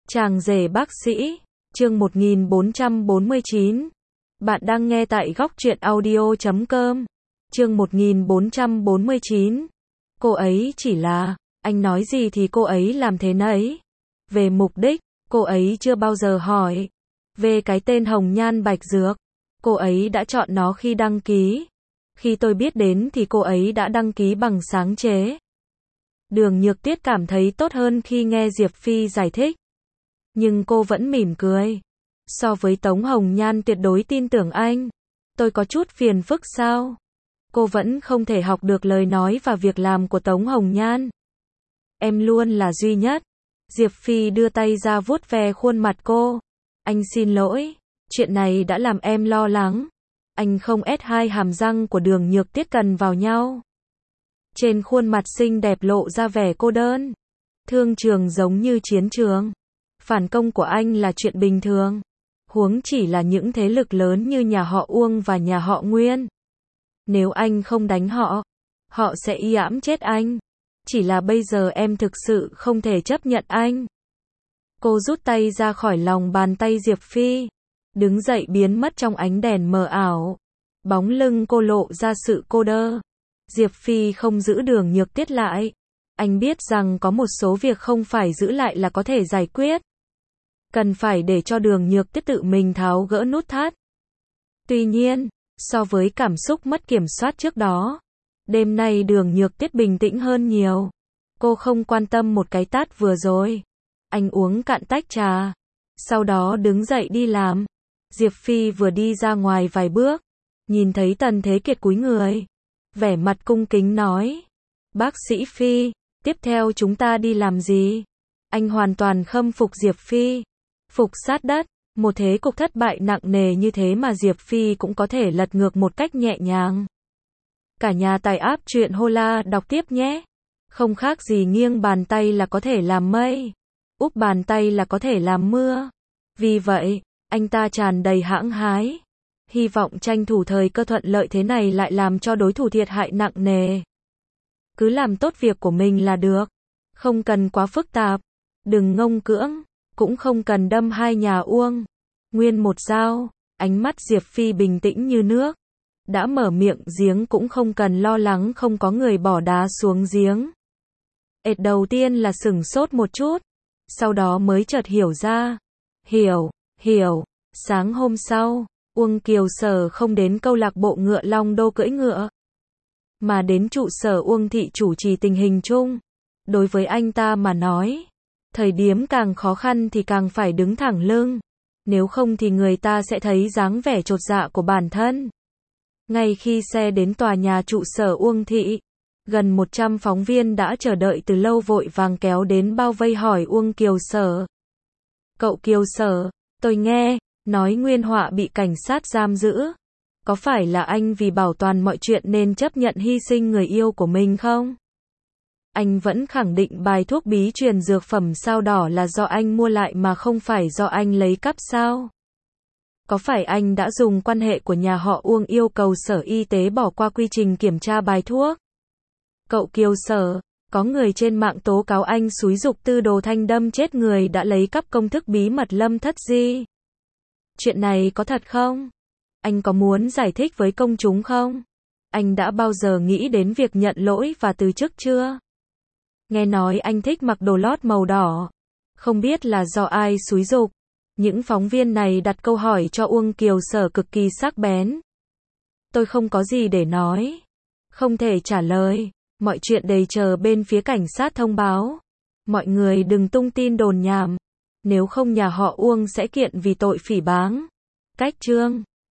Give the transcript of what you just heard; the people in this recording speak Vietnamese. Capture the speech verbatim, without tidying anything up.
Chàng rể bác sĩ, chương một nghìn bốn trăm bốn mươi chín. Bạn đang nghe tại góc truyện audio chấm com. Chương một nghìn bốn trăm bốn mươi chín. Cô ấy chỉ là, anh nói gì thì cô ấy làm thế nấy. Về mục đích, cô ấy chưa bao giờ hỏi. Về cái tên Hồng Nhan Bạch Dược, cô ấy đã chọn nó khi đăng ký. Khi tôi biết đến thì cô ấy đã đăng ký bằng sáng chế. Đường Nhược Tuyết cảm thấy tốt hơn khi nghe Diệp Phi giải thích. Nhưng cô vẫn mỉm cười. So với Tống Hồng Nhan tuyệt đối tin tưởng anh. Tôi có chút phiền phức sao? Cô vẫn không thể học được lời nói và việc làm của Tống Hồng Nhan. Em luôn là duy nhất. Diệp Phi đưa tay ra vuốt ve khuôn mặt cô. Anh xin lỗi, chuyện này đã làm em lo lắng. Anh không ép hai hàm răng của Đường Nhược Tuyết cần vào nhau. Trên khuôn mặt xinh đẹp lộ ra vẻ cô đơn. Thương trường giống như chiến trường. Phản công của anh là chuyện bình thường. Huống chỉ là những thế lực lớn như nhà họ Uông và nhà họ Nguyên. Nếu anh không đánh họ, họ sẽ y ẵm chết anh. Chỉ là bây giờ em thực sự không thể chấp nhận anh. Cô rút tay ra khỏi lòng bàn tay Diệp Phi. Đứng dậy biến mất trong ánh đèn mờ ảo. Bóng lưng cô lộ ra sự cô đơ. Diệp Phi không giữ Đường Nhược Tuyết lại. Anh biết rằng có một số việc không phải giữ lại là có thể giải quyết. Cần phải để cho Đường Nhược Tuyết tự mình tháo gỡ nút thắt. Tuy nhiên, so với cảm xúc mất kiểm soát trước đó, đêm nay Đường Nhược Tuyết bình tĩnh hơn nhiều. Cô không quan tâm một cái tát vừa rồi. Anh uống cạn tách trà, sau đó đứng dậy đi làm. Diệp Phi vừa đi ra ngoài vài bước, nhìn thấy Tần Thế Kiệt cúi người, vẻ mặt cung kính nói: "Bác sĩ Phi, tiếp theo chúng ta đi làm gì?" Anh hoàn toàn khâm phục Diệp Phi. Phục sát đất, một thế cục thất bại nặng nề như thế mà Diệp Phi cũng có thể lật ngược một cách nhẹ nhàng. Cả nhà tải app truyện Hola đọc tiếp nhé. Không khác gì nghiêng bàn tay là có thể làm mây, úp bàn tay là có thể làm mưa. Vì vậy, anh ta tràn đầy hãng hái. Hy vọng tranh thủ thời cơ thuận lợi thế này lại làm cho đối thủ thiệt hại nặng nề. Cứ làm tốt việc của mình là được. Không cần quá phức tạp. Đừng ngông cưỡng. Cũng không cần đâm hai nhà Uông Nguyên một dao. Ánh mắt Diệp Phi bình tĩnh như nước. Đã mở miệng giếng cũng không cần lo lắng không có người bỏ đá xuống giếng. Ệt đầu tiên là sửng sốt một chút. Sau đó mới chợt hiểu ra. Hiểu, hiểu. Sáng hôm sau, Uông Kiều Sở không đến câu lạc bộ ngựa Long Đô cưỡi ngựa, mà đến trụ sở Uông thị chủ trì tình hình chung. Đối với anh ta mà nói, thời điểm càng khó khăn thì càng phải đứng thẳng lưng. Nếu không thì người ta sẽ thấy dáng vẻ chột dạ của bản thân. Ngay khi xe đến tòa nhà trụ sở Uông thị, gần một trăm phóng viên đã chờ đợi từ lâu vội vàng kéo đến bao vây hỏi Uông Kiều Sở. "Cậu Kiều Sở, tôi nghe nói Nguyên Họa bị cảnh sát giam giữ. Có phải là anh vì bảo toàn mọi chuyện nên chấp nhận hy sinh người yêu của mình không?" Anh vẫn khẳng định bài thuốc bí truyền dược phẩm sao đỏ là do anh mua lại mà không phải do anh lấy cắp sao? Có phải anh đã dùng quan hệ của nhà họ Uông yêu cầu Sở Y tế bỏ qua quy trình kiểm tra bài thuốc? "Cậu Kiều Sở, có người trên mạng tố cáo anh xúi giục Tư Đồ Thanh đâm chết người đã lấy cắp công thức bí mật Lâm Thất Di. Chuyện này có thật không? Anh có muốn giải thích với công chúng không? Anh đã bao giờ nghĩ đến việc nhận lỗi và từ chức chưa? Nghe nói anh thích mặc đồ lót màu đỏ. Không biết là do ai xúi giục?" Những phóng viên này đặt câu hỏi cho Uông Kiều Sở cực kỳ sắc bén. "Tôi không có gì để nói. Không thể trả lời. Mọi chuyện đầy chờ bên phía cảnh sát thông báo. Mọi người đừng tung tin đồn nhảm. Nếu không nhà họ Uông sẽ kiện vì tội phỉ báng." Cách chương